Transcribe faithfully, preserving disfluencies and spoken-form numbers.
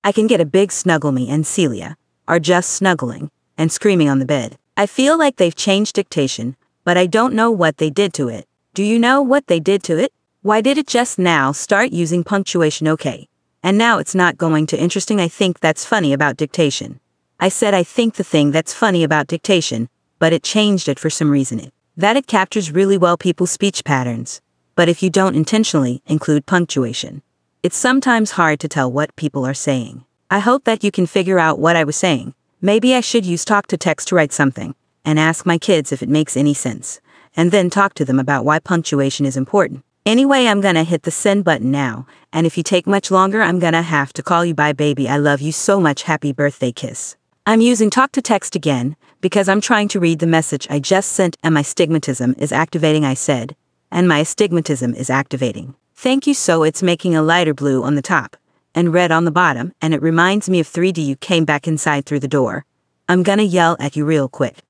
I can get a big snuggle me and Celia are just snuggling and screaming on the bed. I feel like they've changed dictation, but I don't know what they did to it. Do you know what they did to it? Why did it just now start using punctuation? Okay. And now it's not going to interesting. I think that's funny about dictation. I said I think the thing that's funny about dictation, but it changed it for some reason. It that it captures really well people's speech patterns. But if you don't intentionally include punctuation, it's sometimes hard to tell what people are saying. I hope that you can figure out what I was saying. Maybe I should use talk to text to write something, and ask my kids if it makes any sense, and then talk to them about why punctuation is important. Anyway, I'm gonna hit the send button now, and if you take much longer, I'm gonna have to call you. Bye, baby. I love you so much. Happy birthday kiss. I'm using talk to text again, because I'm trying to read the message I just sent, and my stigmatism is activating. I said, and my astigmatism is activating. Thank you. So it's making a lighter blue on the top, and red on the bottom, and it reminds me of three D. You came back inside through the door. I'm gonna yell at you real quick.